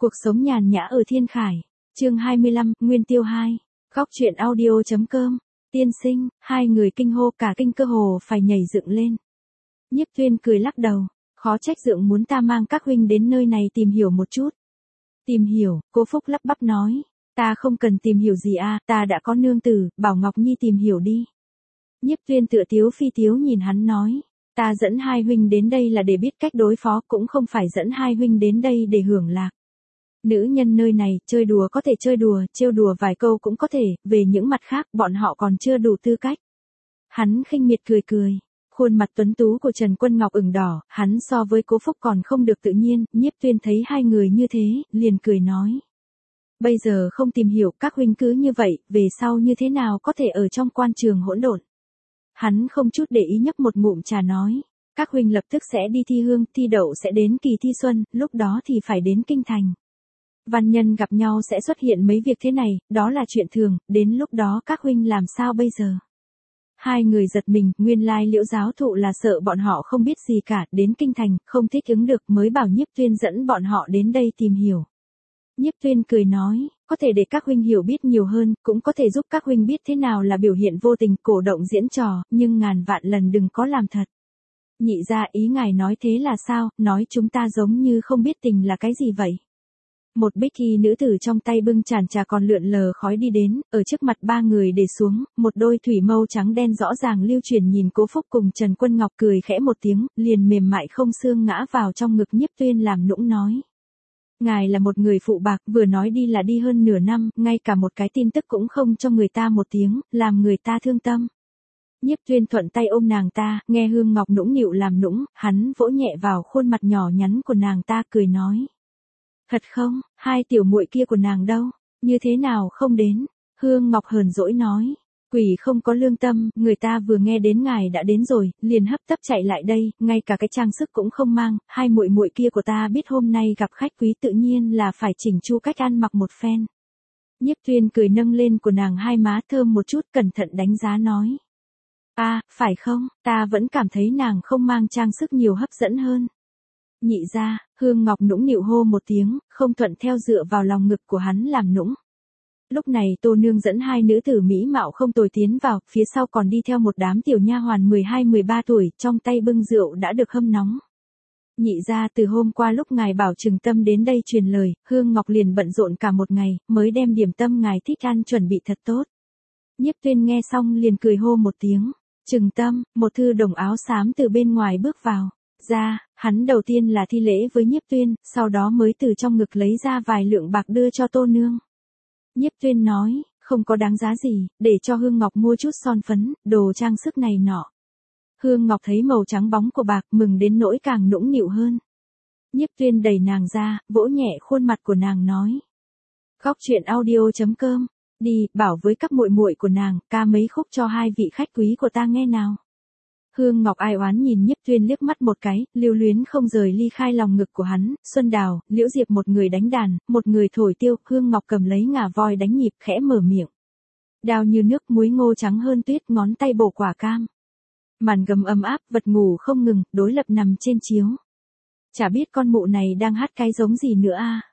Cuộc sống nhàn nhã ở Thiên Khải. Chương 25, Nguyên Tiêu 2. Góc truyện audio.com. Tiên sinh, hai người kinh hô cả kinh cơ hồ phải nhảy dựng lên. Nhiếp Tuyên cười lắc đầu, khó trách dượng muốn ta mang các huynh đến nơi này tìm hiểu một chút. Tìm hiểu, Cố Phúc lắp bắp nói, ta không cần tìm hiểu gì à, ta đã có nương tử, bảo Ngọc Nhi tìm hiểu đi. Nhiếp Tuyên tựa tiếu phi tiếu nhìn hắn nói, ta dẫn hai huynh đến đây là để biết cách đối phó, cũng không phải dẫn hai huynh đến đây để hưởng lạc. Nữ nhân nơi này, chơi đùa có thể chơi đùa, trêu đùa vài câu cũng có thể, về những mặt khác, bọn họ còn chưa đủ tư cách. Hắn khinh miệt cười cười, khuôn mặt tuấn tú của Trần Quân Ngọc ửng đỏ, hắn so với Cố Phúc còn không được tự nhiên, Nhiếp Tuyên thấy hai người như thế, liền cười nói. Bây giờ không tìm hiểu các huynh cứ như vậy, về sau như thế nào có thể ở trong quan trường hỗn độn. Hắn không chút để ý nhấp một ngụm trà nói, các huynh lập tức sẽ đi thi hương, thi đậu sẽ đến kỳ thi xuân, lúc đó thì phải đến kinh thành. Văn nhân gặp nhau sẽ xuất hiện mấy việc thế này, đó là chuyện thường, đến lúc đó các huynh làm sao bây giờ? Hai người giật mình, nguyên lai Liễu giáo thụ là sợ bọn họ không biết gì cả, đến kinh thành, không thích ứng được mới bảo Nhiếp Tuyên dẫn bọn họ đến đây tìm hiểu. Nhiếp Tuyên cười nói, có thể để các huynh hiểu biết nhiều hơn, cũng có thể giúp các huynh biết thế nào là biểu hiện vô tình, cổ động diễn trò, nhưng ngàn vạn lần đừng có làm thật. Nhị gia, ý ngài nói thế là sao, nói chúng ta giống như không biết tình là cái gì vậy? Một bích y nữ tử trong tay bưng chản trà còn lượn lờ khói đi đến, ở trước mặt ba người để xuống, một đôi thủy mâu trắng đen rõ ràng lưu truyền nhìn Cố Phúc cùng Trần Quân Ngọc cười khẽ một tiếng, liền mềm mại không xương ngã vào trong ngực Nhiếp Tuyên làm nũng nói. Ngài là một người phụ bạc, vừa nói đi là đi hơn nửa năm, ngay cả một cái tin tức cũng không cho người ta một tiếng, làm người ta thương tâm. Nhiếp Tuyên thuận tay ôm nàng ta, nghe Hương Ngọc nũng nịu làm nũng, hắn vỗ nhẹ vào khuôn mặt nhỏ nhắn của nàng ta cười nói. Thật không, hai tiểu muội kia của nàng đâu, như thế nào không đến? Hương Ngọc hờn dỗi nói, quỷ không có lương tâm, người ta vừa nghe đến ngài đã đến rồi, liền hấp tấp chạy lại đây, ngay cả cái trang sức cũng không mang, hai muội muội kia của ta biết hôm nay gặp khách quý tự nhiên là phải chỉnh chu cách ăn mặc một phen. Nhiếp Tuyên cười nâng lên của nàng hai má thơm một chút, cẩn thận đánh giá nói. Phải không, ta vẫn cảm thấy nàng không mang trang sức nhiều hấp dẫn hơn. Nhị gia, Hương Ngọc nũng nịu hô một tiếng, không thuận theo dựa vào lòng ngực của hắn làm nũng. Lúc này Tô Nương dẫn hai nữ tử mỹ mạo không tồi tiến vào, phía sau còn đi theo một đám tiểu nha hoàn 12-13 tuổi, trong tay bưng rượu đã được hâm nóng. Nhị gia, từ hôm qua lúc ngài bảo Trừng Tâm đến đây truyền lời, Hương Ngọc liền bận rộn cả một ngày, mới đem điểm tâm ngài thích ăn chuẩn bị thật tốt. Nhiếp Tuyên nghe xong liền cười hô một tiếng. Trừng Tâm, một thư đồng áo xám từ bên ngoài bước vào. Hắn đầu tiên là thi lễ với Nhiếp Tuyên, sau đó mới từ trong ngực lấy ra vài lượng bạc đưa cho Tô Nương. Nhiếp Tuyên nói, không có đáng giá gì, để cho Hương Ngọc mua chút son phấn, đồ trang sức này nọ. Hương Ngọc thấy màu trắng bóng của bạc, mừng đến nỗi càng nũng nịu hơn. Nhiếp Tuyên đẩy nàng ra, vỗ nhẹ khuôn mặt của nàng nói. Góc truyện audio.com, đi, bảo với các muội muội của nàng, ca mấy khúc cho hai vị khách quý của ta nghe nào. Hương Ngọc ai oán nhìn Nhiếp Tuyên liếc mắt một cái, lưu luyến không rời ly khai lòng ngực của hắn. Xuân Đào, Liễu Diệp một người đánh đàn, một người thổi tiêu, Hương Ngọc cầm lấy ngà voi đánh nhịp, khẽ mở miệng. Đào như nước, muối ngô trắng hơn tuyết, ngón tay bổ quả cam. Màn gầm ấm áp, vật ngủ không ngừng, đối lập nằm trên chiếu. Chả biết con mụ này đang hát cái giống gì nữa a.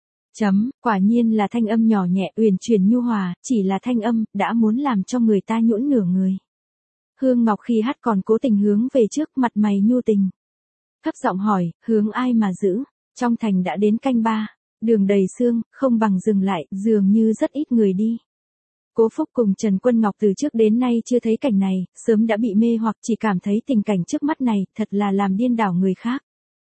Quả nhiên là thanh âm nhỏ nhẹ, uyển chuyển nhu hòa, chỉ là thanh âm, đã muốn làm cho người ta nhũn nửa người. Hương Ngọc khi hát còn cố tình hướng về trước, mặt mày nhu tình. Thấp giọng hỏi, hướng ai mà giữ? Trong thành đã đến canh 3, đường đầy sương, không bằng dừng lại, dường như rất ít người đi. Cố Phúc cùng Trần Quân Ngọc từ trước đến nay chưa thấy cảnh này, sớm đã bị mê hoặc, chỉ cảm thấy tình cảnh trước mắt này, thật là làm điên đảo người khác.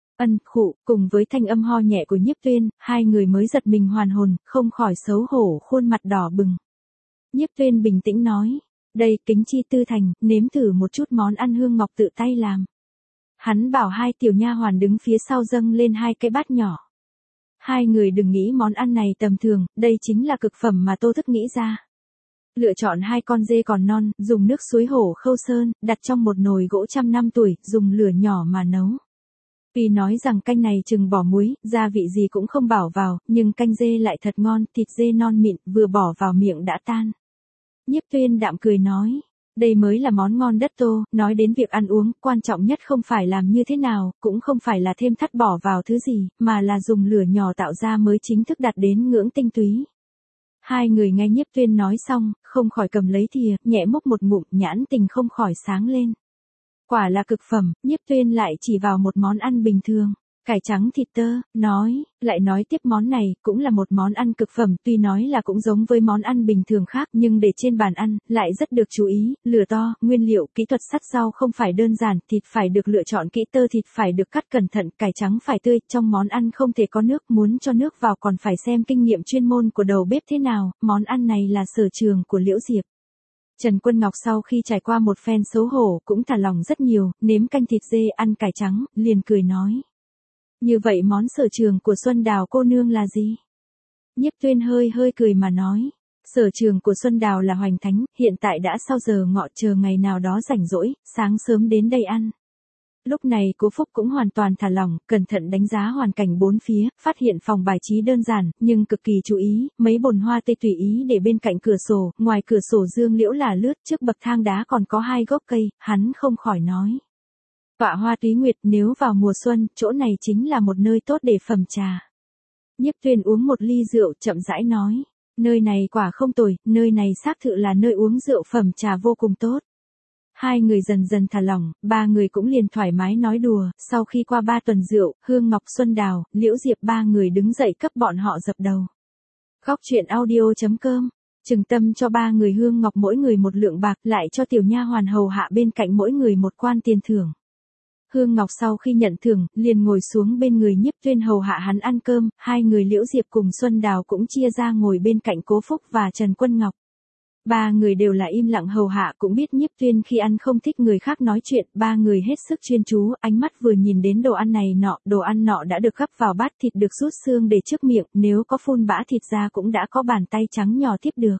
Cùng với thanh âm ho nhẹ của Nhiếp Tuyên, hai người mới giật mình hoàn hồn, không khỏi xấu hổ, khuôn mặt đỏ bừng. Nhiếp Tuyên bình tĩnh nói. Đây, Kính Chi Tư Thành, nếm thử một chút món ăn Hương Ngọc tự tay làm. Hắn bảo hai tiểu nha hoàn đứng phía sau dâng lên hai cái bát nhỏ. Hai người đừng nghĩ món ăn này tầm thường, đây chính là cực phẩm mà Tô Thức nghĩ ra. Lựa chọn hai con dê còn non, dùng nước suối hổ Khâu Sơn, đặt trong một nồi gỗ 100 năm tuổi, dùng lửa nhỏ mà nấu. Vì nói rằng canh này chừng bỏ muối, gia vị gì cũng không bảo vào, nhưng canh dê lại thật ngon, thịt dê non mịn, vừa bỏ vào miệng đã tan. Nhiếp Tuyên đạm cười nói, Đây mới là món ngon đất Tô, nói đến việc ăn uống, quan trọng nhất không phải làm như thế nào, cũng không phải là thêm thắt bỏ vào thứ gì, mà là dùng lửa nhỏ tạo ra mới chính thức đạt đến ngưỡng tinh túy. Hai người nghe Nhiếp Tuyên nói xong, không khỏi cầm lấy thìa, nhẹ múc một ngụm, nhãn tình không khỏi sáng lên. Quả là cực phẩm, Nhiếp Tuyên lại chỉ vào một món ăn bình thường. Cải trắng thịt tơ, lại nói tiếp món này cũng là một món ăn cực phẩm, tuy nói là cũng giống với món ăn bình thường khác nhưng để trên bàn ăn, lại rất được chú ý, lửa to, nguyên liệu, kỹ thuật sắt rau không phải đơn giản, thịt phải được lựa chọn kỹ, tơ thịt phải được cắt cẩn thận, cải trắng phải tươi, trong món ăn không thể có nước, muốn cho nước vào còn phải xem kinh nghiệm chuyên môn của đầu bếp thế nào, món ăn này là sở trường của Liễu Diệp. Trần Quân Ngọc sau khi trải qua một phen xấu hổ cũng thả lòng rất nhiều, nếm canh thịt dê ăn cải trắng, liền cười nói. Như vậy món sở trường của Xuân Đào cô nương là gì? Nhiếp Tuyên hơi cười mà nói. Sở trường của Xuân Đào là hoành thánh, hiện tại đã sau giờ ngọ, chờ ngày nào đó rảnh rỗi, sáng sớm đến đây ăn. Lúc này Cố Phúc cũng hoàn toàn thả lỏng, cẩn thận đánh giá hoàn cảnh bốn phía, phát hiện phòng bài trí đơn giản, nhưng cực kỳ chú ý, mấy bồn hoa tây tùy ý để bên cạnh cửa sổ, ngoài cửa sổ dương liễu là lướt, trước bậc thang đá còn có 2 gốc cây, hắn không khỏi nói. Tọa hoa túy nguyệt, nếu vào mùa xuân, chỗ này chính là một nơi tốt để phẩm trà. Nhiếp Tuyên uống một ly rượu, chậm rãi nói. Nơi này quả không tồi, nơi này xác thực là nơi uống rượu phẩm trà vô cùng tốt. Hai người dần dần thả lỏng, ba người cũng liền thoải mái nói đùa, sau khi qua 3 tuần rượu, Hương Ngọc, Xuân Đào, Liễu Diệp ba người đứng dậy cấp bọn họ dập đầu. Góc truyện audio.com, Trừng Tâm cho 3 người Hương Ngọc mỗi người 1 lượng bạc, lại cho tiểu nha hoàn hầu hạ bên cạnh mỗi người 1 quan tiền thưởng. Hương Ngọc sau khi nhận thưởng, liền ngồi xuống bên người Nhiếp Tuyên hầu hạ hắn ăn cơm, 2 người Liễu Diệp cùng Xuân Đào cũng chia ra ngồi bên cạnh Cố Phúc và Trần Quân Ngọc. 3 người đều là im lặng hầu hạ, cũng biết Nhiếp Tuyên khi ăn không thích người khác nói chuyện, 3 người hết sức chuyên chú, ánh mắt vừa nhìn đến đồ ăn này nọ, đồ ăn nọ đã được gắp vào bát, thịt được rút xương để trước miệng, nếu có phun bã thịt ra cũng đã có bàn tay trắng nhỏ tiếp được.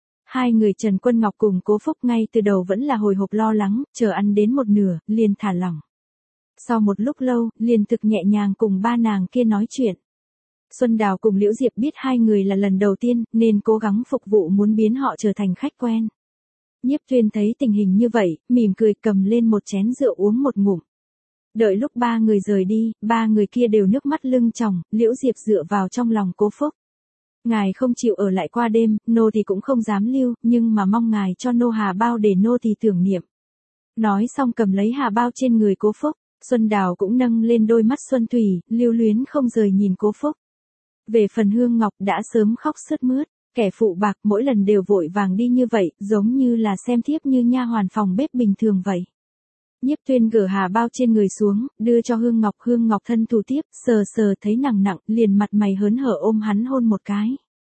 2 người Trần Quân Ngọc cùng Cố Phúc ngay từ đầu vẫn là hồi hộp lo lắng, chờ ăn đến một nửa, liền thả lỏng. Sau một lúc lâu, liền thực nhẹ nhàng cùng 3 nàng kia nói chuyện. Xuân Đào cùng Liễu Diệp biết 2 người là lần đầu tiên, nên cố gắng phục vụ muốn biến họ trở thành khách quen. Nhiếp Tuyên thấy tình hình như vậy, mỉm cười cầm lên một chén rượu uống một ngụm. Đợi lúc 3 người rời đi, 3 người kia đều nước mắt lưng tròng, Liễu Diệp dựa vào trong lòng Cố Phúc. Ngài không chịu ở lại qua đêm, nô thì cũng không dám lưu, nhưng mà mong ngài cho nô hà bao để nô thì tưởng niệm. Nói xong cầm lấy hà bao trên người Cố Phúc, Xuân Đào cũng nâng lên đôi mắt xuân thủy, lưu luyến không rời nhìn Cố Phúc. Về phần Hương Ngọc đã sớm khóc sướt mướt, kẻ phụ bạc mỗi lần đều vội vàng đi như vậy, giống như là xem thiếp như nha hoàn phòng bếp bình thường vậy. Nhiếp Tuyên gỡ hà bao trên người xuống, đưa cho Hương Ngọc thân thủ tiếp, sờ sờ thấy nặng, liền mặt mày hớn hở ôm hắn hôn một cái.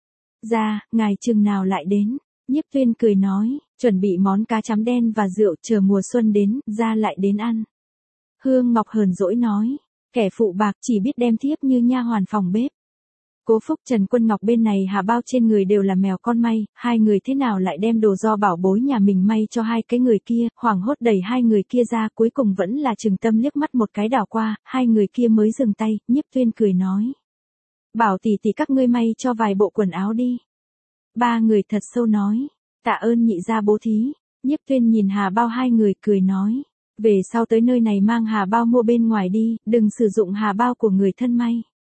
Ra, ngài chừng nào lại đến? Nhiếp Tuyên cười nói, chuẩn bị món cá chấm đen và rượu, chờ mùa xuân đến, ra lại đến ăn. Hương Ngọc hờn dỗi nói, kẻ phụ bạc chỉ biết đem thiếp như nha hoàn phòng bếp. Cố Phúc, Trần Quân Ngọc bên này hà bao trên người đều là mèo con may, 2 người thế nào lại đem đồ do bảo bối nhà mình may cho 2 cái người kia, hoảng hốt đẩy 2 người kia ra, cuối cùng vẫn là Trừng Tâm liếc mắt một cái đảo qua, 2 người kia mới dừng tay, Nhiếp Tuyên cười nói. Bảo tỷ tỷ các ngươi may cho vài bộ quần áo đi. 3 người thật sâu nói, tạ ơn nhị gia bố thí. Nhiếp Tuyên nhìn hà bao 2 người cười nói, về sau tới nơi này mang hà bao mua bên ngoài đi, đừng sử dụng hà bao của người thân may.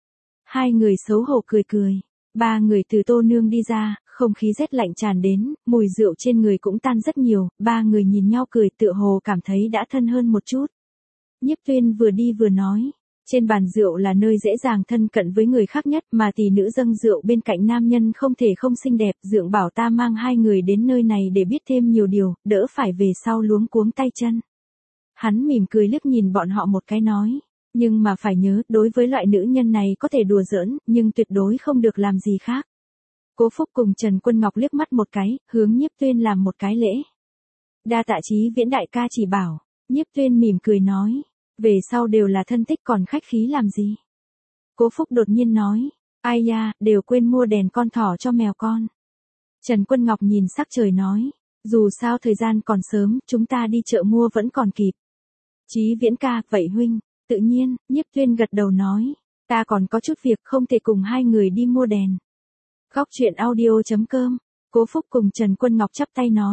2 người xấu hổ cười. 3 người từ Tô Nương đi ra, không khí rét lạnh tràn đến, mùi rượu trên người cũng tan rất nhiều, 3 người nhìn nhau cười tựa hồ cảm thấy đã thân hơn một chút. Nhiếp Tuyên vừa đi vừa nói, trên bàn rượu là nơi dễ dàng thân cận với người khác nhất, mà tỷ nữ dâng rượu bên cạnh nam nhân không thể không xinh đẹp, dượng bảo ta mang 2 người đến nơi này để biết thêm nhiều điều, đỡ phải về sau luống cuống tay chân. Hắn mỉm cười liếc nhìn bọn họ một cái nói. Nhưng mà phải nhớ, đối với loại nữ nhân này có thể đùa giỡn, nhưng tuyệt đối không được làm gì khác. Cố Phúc cùng Trần Quân Ngọc liếc mắt một cái, hướng Nhiếp Tuyên làm một cái lễ. Đa tạ Chí Viễn đại ca chỉ bảo, Nhiếp Tuyên mỉm cười nói, về sau đều là thân thích còn khách khí làm gì. Cố Phúc đột nhiên nói, ai da, đều quên mua đèn con thỏ cho mèo con. Trần Quân Ngọc nhìn sắc trời nói, dù sao thời gian còn sớm, chúng ta đi chợ mua vẫn còn kịp. Chí Viễn ca, vậy huynh. Tự nhiên, Nhiếp Tuyên gật đầu nói, ta còn có chút việc không thể cùng 2 người đi mua đèn. Góc truyện audio.com, Cố Phúc cùng Trần Quân Ngọc chắp tay nói,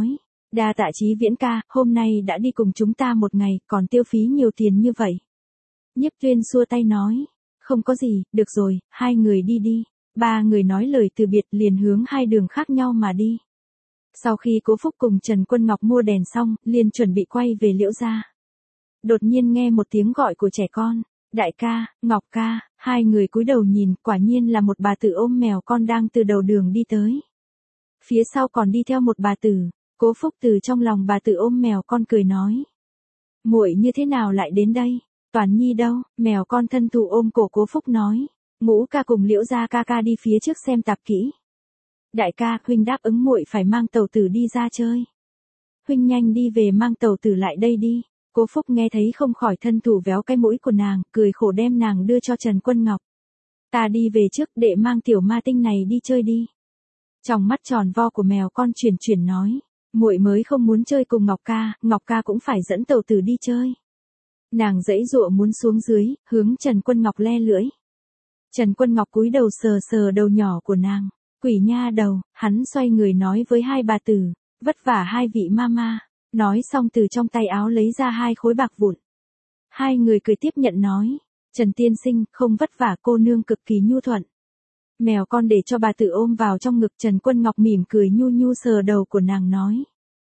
Đa tạ Chí Viễn ca, hôm nay đã đi cùng chúng ta một ngày, còn tiêu phí nhiều tiền như vậy. Nhiếp Tuyên xua tay nói, không có gì, được rồi, hai người đi đi. Ba người nói lời từ biệt liền hướng hai đường khác nhau mà đi. Sau khi Cố Phúc cùng Trần Quân Ngọc mua đèn xong, liền chuẩn bị quay về Liễu gia. Đột nhiên nghe một tiếng gọi của trẻ con, đại ca, Ngọc ca, hai người cúi đầu nhìn, quả nhiên là một bà tử ôm mèo con đang từ đầu đường đi tới. Phía sau còn đi theo một bà tử, Cố Phúc từ trong lòng bà tử ôm mèo con cười nói. Muội như thế nào lại đến đây? Toàn Nhi đâu? Mèo con thân thụ ôm cổ Cố Phúc nói. Ngũ ca cùng Liễu gia ca ca đi phía trước xem tạp kỹ. Đại ca, huynh đáp ứng muội phải mang tàu tử đi ra chơi. Huynh nhanh đi về mang tàu tử lại đây đi. Cố Phúc nghe thấy không khỏi thân thủ véo cái mũi của nàng, cười khổ đem nàng đưa cho Trần Quân Ngọc. Ta đi về trước, đệ mang tiểu ma tinh này đi chơi đi. Trong mắt tròn vo của mèo con chuyển nói, muội mới không muốn chơi cùng Ngọc ca cũng phải dẫn tàu tử đi chơi. Nàng giãy giụa muốn xuống dưới, hướng Trần Quân Ngọc le lưỡi. Trần Quân Ngọc cúi đầu sờ sờ đầu nhỏ của nàng, quỷ nha đầu, hắn xoay người nói với hai bà tử, vất vả hai vị mama. Nói xong từ trong tay áo lấy ra 2 khối bạc vụn. Hai người cười tiếp nhận nói, Trần tiên sinh, không vất vả, cô nương cực kỳ nhu thuận. Mèo con để cho bà tử ôm vào trong ngực. Trần Quân Ngọc mỉm cười nhu nhu sờ đầu của nàng nói.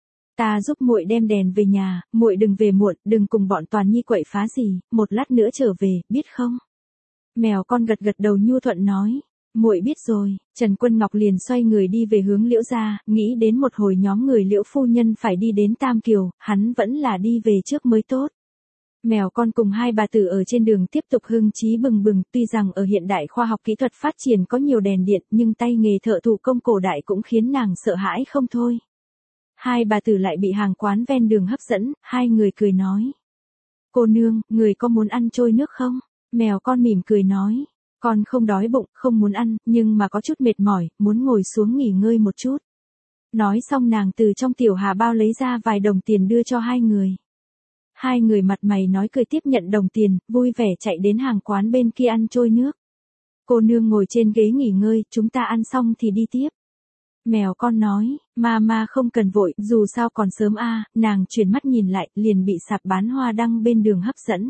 Ta giúp muội đem đèn về nhà, muội đừng về muộn, đừng cùng bọn Toàn Nhi quậy phá gì, một lát nữa trở về, biết không? Mèo con gật gật đầu nhu thuận nói. Muội biết rồi. Trần Quân Ngọc liền xoay người đi về hướng Liễu gia, nghĩ đến một hồi nhóm người Liễu phu nhân phải đi đến Tam Kiều, hắn vẫn là đi về trước mới tốt. Mèo con cùng hai bà tử ở trên đường tiếp tục hưng trí bừng bừng, tuy rằng ở hiện đại khoa học kỹ thuật phát triển có nhiều đèn điện, nhưng tay nghề thợ thủ công cổ đại cũng khiến nàng sợ hãi không thôi. Hai bà tử lại bị hàng quán ven đường hấp dẫn, hai người cười nói. Cô nương, người có muốn ăn trôi nước không? Mèo con mỉm cười nói. Con không đói bụng, không muốn ăn, nhưng mà có chút mệt mỏi, muốn ngồi xuống nghỉ ngơi một chút. Nói xong nàng từ trong tiểu hà bao lấy ra vài đồng tiền đưa cho hai người. Hai người mặt mày nói cười tiếp nhận đồng tiền, vui vẻ chạy đến hàng quán bên kia ăn trôi nước. Cô nương ngồi trên ghế nghỉ ngơi, chúng ta ăn xong thì đi tiếp. Mèo con nói, mama không cần vội, dù sao còn sớm a. Nàng chuyển mắt nhìn lại, liền bị sạp bán hoa đăng bên đường hấp dẫn.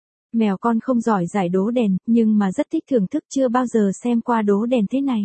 Mèo con không giỏi giải đố đèn, nhưng mà rất thích thưởng thức, chưa bao giờ xem qua đố đèn thế này.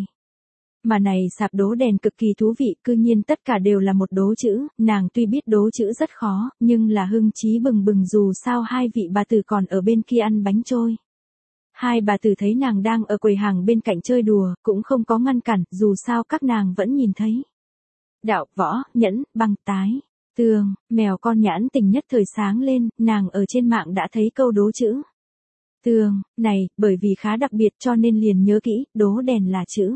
Mà này sạp đố đèn cực kỳ thú vị, cư nhiên tất cả đều là một đố chữ, nàng tuy biết đố chữ rất khó, nhưng là hưng trí bừng bừng dù sao hai vị bà tử còn ở bên kia ăn bánh trôi. Hai bà tử thấy nàng đang ở quầy hàng bên cạnh chơi đùa, cũng không có ngăn cản, dù sao các nàng vẫn nhìn thấy. Đạo, võ, nhẫn, băng, tái. Tường, mèo con nhãn tình nhất thời sáng lên, nàng ở trên mạng đã thấy câu đố chữ. Tường, này, bởi vì khá đặc biệt cho nên liền nhớ kỹ, đố đèn là chữ.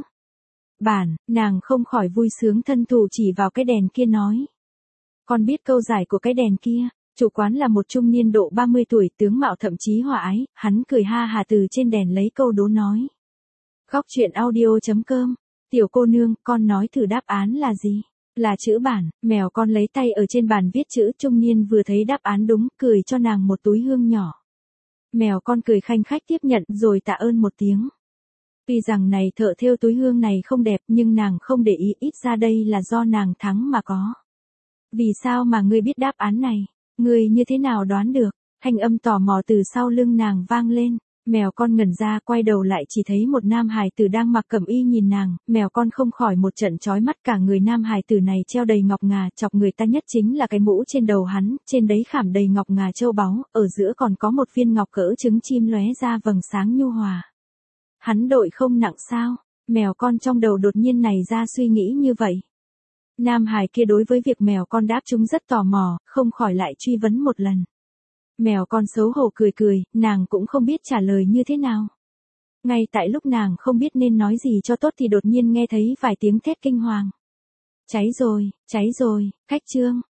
Bản, nàng không khỏi vui sướng thân thủ chỉ vào cái đèn kia nói. Con biết câu giải của cái đèn kia, chủ quán là một trung niên độ 30 tuổi, tướng mạo thậm chí hòa ái, hắn cười ha hà từ trên đèn lấy câu đố nói. Góc truyện audio.com, tiểu cô nương, con nói thử đáp án là gì? Là chữ bản. Mèo con lấy tay ở trên bàn viết chữ, trung niên vừa thấy đáp án đúng, cười cho nàng một túi hương nhỏ. Mèo con cười khanh khách tiếp nhận rồi tạ ơn một tiếng. Tuy rằng này thợ thêu túi hương này không đẹp, nhưng nàng không để ý, ít ra đây là do nàng thắng mà có. Vì sao mà ngươi biết đáp án này? Ngươi như thế nào đoán được? Thanh âm tò mò từ sau lưng nàng vang lên. Mèo con ngẩn ra, quay đầu lại chỉ thấy một nam hài tử đang mặc cẩm y nhìn nàng, mèo con không khỏi một trận chói mắt, cả người nam hài tử này treo đầy ngọc ngà, chọc người ta nhất chính là cái mũ trên đầu hắn, trên đấy khảm đầy ngọc ngà châu báu, ở giữa còn có một viên ngọc cỡ trứng chim lóe ra vầng sáng nhu hòa. Hắn đội không nặng sao? Mèo con trong đầu đột nhiên này ra suy nghĩ như vậy. Nam hài kia đối với việc mèo con đáp chúng rất tò mò, không khỏi lại truy vấn một lần. Mèo con xấu hổ cười cười, nàng cũng không biết trả lời như thế nào. Ngay tại lúc nàng không biết nên nói gì cho tốt thì đột nhiên nghe thấy vài tiếng thét kinh hoàng. Cháy rồi, cách chương.